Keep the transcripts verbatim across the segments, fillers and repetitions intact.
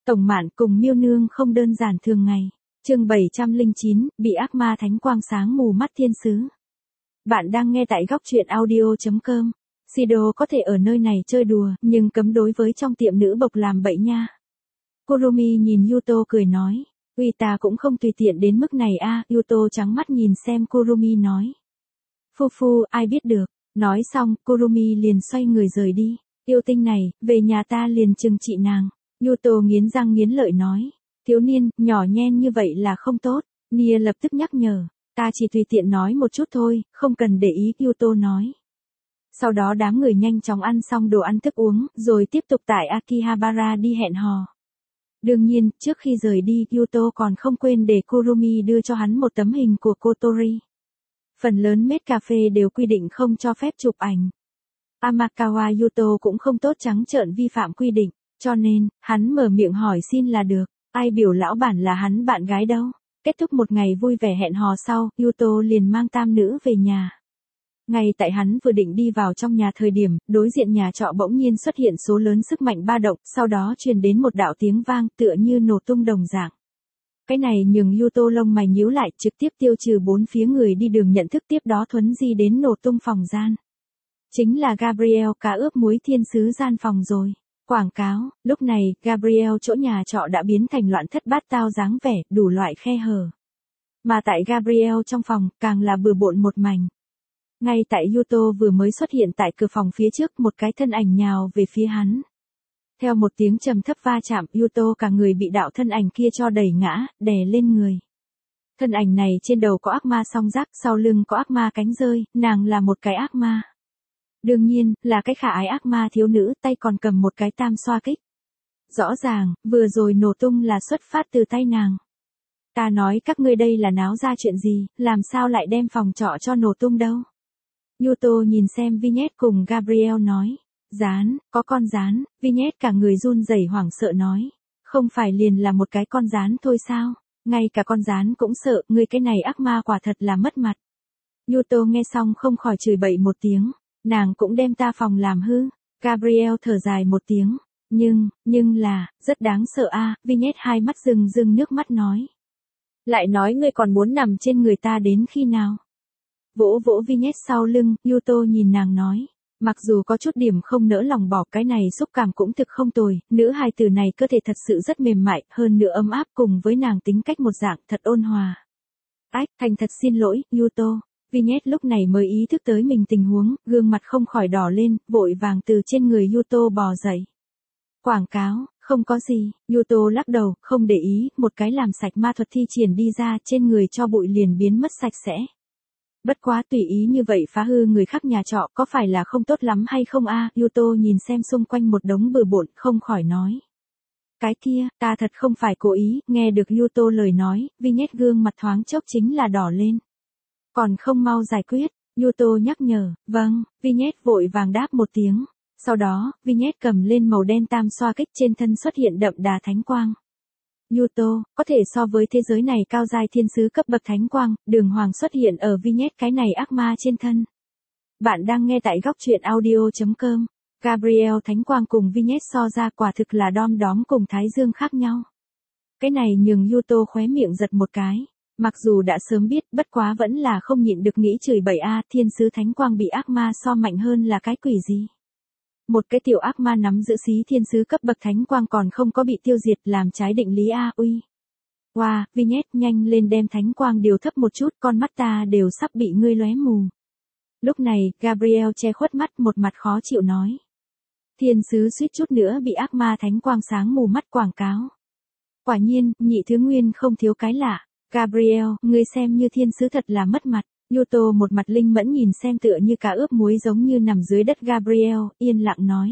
Tổng Mạn cùng Miêu Nương không đơn giản thường ngày. Chương bảy trăm lẻ chín, bị ác ma thánh quang sáng mù mắt thiên sứ. Bạn đang nghe tại góc truyện audio chấm com. Sido có thể ở nơi này chơi đùa, nhưng cấm đối với trong tiệm nữ bộc làm bậy nha. Kurumi nhìn Yuto cười nói, uy ta cũng không tùy tiện đến mức này a. Yuto trắng mắt nhìn xem Kurumi nói. Phu phu, ai biết được. Nói xong, Kurumi liền xoay người rời đi. Yêu tinh này, về nhà ta liền trừng trị nàng. Yuto nghiến răng nghiến lợi nói. Thiếu niên, nhỏ nhen như vậy là không tốt. Nia lập tức nhắc nhở. Ta chỉ tùy tiện nói một chút thôi, không cần để ý, Yuto nói. Sau đó đám người nhanh chóng ăn xong đồ ăn thức uống, rồi tiếp tục tại Akihabara đi hẹn hò. Đương nhiên, trước khi rời đi, Yuto còn không quên để Kurumi đưa cho hắn một tấm hình của Kotori. Phần lớn mết cà phê đều quy định không cho phép chụp ảnh. Amakawa Yuto cũng không tốt trắng trợn vi phạm quy định, cho nên, hắn mở miệng hỏi xin là được, ai biểu lão bản là hắn bạn gái đâu. Kết thúc một ngày vui vẻ hẹn hò sau, Yuto liền mang tam nữ về nhà. Ngay tại hắn vừa định đi vào trong nhà thời điểm, đối diện nhà trọ bỗng nhiên xuất hiện số lớn sức mạnh ba động, sau đó truyền đến một đạo tiếng vang tựa như nổ tung đồng dạng. Cái này nhường Yuto lông mày nhíu lại, trực tiếp tiêu trừ bốn phía người đi đường nhận thức, tiếp đó thuấn di đến nổ tung phòng gian. Chính là Gabriel cá ướp muối thiên sứ gian phòng rồi. Quảng cáo, lúc này, Gabriel chỗ nhà trọ đã biến thành loạn thất bát tao dáng vẻ, đủ loại khe hở. Mà tại Gabriel trong phòng, càng là bừa bộn một mảnh. Ngay tại Yuto vừa mới xuất hiện tại cửa phòng phía trước, một cái thân ảnh nhào về phía hắn. Theo một tiếng trầm thấp va chạm, Yuto cả người bị đạo thân ảnh kia cho đẩy ngã, đè lên người. Thân ảnh này trên đầu có ác ma song giác, sau lưng có ác ma cánh rơi, nàng là một cái ác ma. Đương nhiên, là cái khả ái ác ma thiếu nữ, tay còn cầm một cái tam xoa kích. Rõ ràng, vừa rồi nổ tung là xuất phát từ tay nàng. Ta nói các ngươi đây là náo ra chuyện gì, làm sao lại đem phòng trọ cho nổ tung đâu. Yuto nhìn xem Vignette cùng Gabriel nói. Rán, có con rán, Vignette cả người run rẩy hoảng sợ nói. Không phải liền là một cái con rán thôi sao, ngay cả con rán cũng sợ, ngươi cái này ác ma quả thật là mất mặt. Yuto nghe xong không khỏi chửi bậy một tiếng. Nàng cũng đem ta phòng làm hư. Gabriel thở dài một tiếng. Nhưng, nhưng là, rất đáng sợ a. À, Vignette hai mắt rưng rưng nước mắt nói. Lại nói ngươi còn muốn nằm trên người ta đến khi nào? Vỗ vỗ Vignette sau lưng, Yuto nhìn nàng nói. Mặc dù có chút điểm không nỡ lòng bỏ, cái này xúc cảm cũng thực không tồi, nữ hài tử này cơ thể thật sự rất mềm mại, hơn nữa ấm áp, cùng với nàng tính cách một dạng thật ôn hòa. Ách, thành thật xin lỗi, Yuto. Vignette lúc này mới ý thức tới mình tình huống, gương mặt không khỏi đỏ lên, vội vàng từ trên người Yuto bò dậy. Quảng cáo, không có gì, Yuto lắc đầu, không để ý, một cái làm sạch ma thuật thi triển đi ra, trên người cho bụi liền biến mất sạch sẽ. Bất quá tùy ý như vậy phá hư người khác nhà trọ có phải là không tốt lắm hay không a? À, Yuto nhìn xem xung quanh một đống bừa bộn, không khỏi nói. Cái kia, ta thật không phải cố ý, nghe được Yuto lời nói, Vignette gương mặt thoáng chốc chính là đỏ lên. Còn không mau giải quyết, Yuto nhắc nhở, vâng, Vignette vội vàng đáp một tiếng. Sau đó, Vignette cầm lên màu đen tam xoa kích, trên thân xuất hiện đậm đà thánh quang. Yuto, có thể so với thế giới này cao giai thiên sứ cấp bậc thánh quang, đường hoàng xuất hiện ở Vignette cái này ác ma trên thân. Bạn đang nghe tại góc truyện audio chấm com. Gabriel thánh quang cùng Vignette so ra quả thực là đom đóm cùng thái dương khác nhau. Cái này nhường Yuto khóe miệng giật một cái. Mặc dù đã sớm biết, bất quá vẫn là không nhịn được nghĩ chửi bậy a, thiên sứ thánh quang bị ác ma so mạnh hơn là cái quỷ gì. Một cái tiểu ác ma nắm giữ xí thiên sứ cấp bậc thánh quang còn không có bị tiêu diệt, làm trái định lý a, uy. Wow, Vignette nhanh lên đem thánh quang điều thấp một chút, con mắt ta đều sắp bị ngươi lóe mù. Lúc này, Gabriel che khuất mắt, một mặt khó chịu nói. Thiên sứ suýt chút nữa bị ác ma thánh quang sáng mù mắt quảng cáo. Quả nhiên, nhị thứ nguyên không thiếu cái lạ. Gabriel, ngươi xem như thiên sứ thật là mất mặt. Yuto một mặt linh mẫn nhìn xem tựa như cá ướp muối giống như nằm dưới đất Gabriel, yên lặng nói.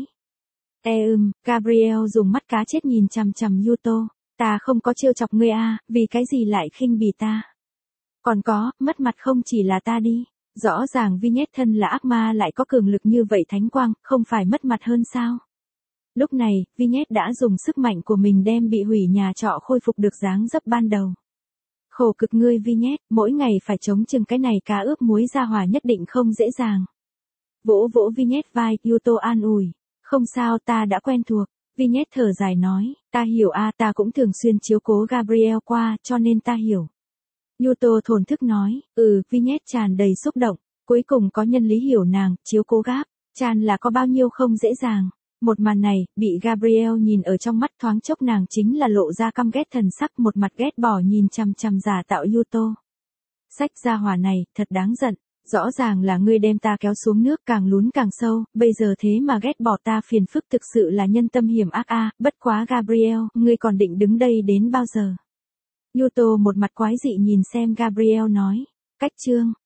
Ê ừm, Gabriel dùng mắt cá chết nhìn chằm chằm Yuto. Ta không có trêu chọc ngươi a, vì cái gì lại khinh bỉ ta. Còn có, mất mặt không chỉ là ta đi. Rõ ràng Vignette thân là ác ma lại có cường lực như vậy thánh quang, không phải mất mặt hơn sao. Lúc này, Vignette đã dùng sức mạnh của mình đem bị hủy nhà trọ khôi phục được dáng dấp ban đầu. Khổ cực ngươi Vignette, mỗi ngày phải chống chừng cái này cá ướp muối ra hỏa nhất định không dễ dàng. Vỗ vỗ Vignette vai, Yuto an ủi. Không sao, ta đã quen thuộc. Vignette thở dài nói, ta hiểu a, ta cũng thường xuyên chiếu cố Gabriel qua, cho nên ta hiểu. Yuto thổn thức nói, ừ, Vignette tràn đầy xúc động, cuối cùng có nhân lý hiểu nàng, chiếu cố Gab, Chan là có bao nhiêu không dễ dàng. Một màn này, bị Gabriel nhìn ở trong mắt thoáng chốc nàng chính là lộ ra căm ghét thần sắc, một mặt ghét bỏ nhìn chằm chằm giả tạo Yuto. Sách gia hỏa này, thật đáng giận, rõ ràng là ngươi đem ta kéo xuống nước càng lún càng sâu, bây giờ thế mà ghét bỏ ta, phiền phức thực sự là nhân tâm hiểm ác a, bất quá Gabriel, ngươi còn định đứng đây đến bao giờ? Yuto một mặt quái dị nhìn xem Gabriel nói, cách chương.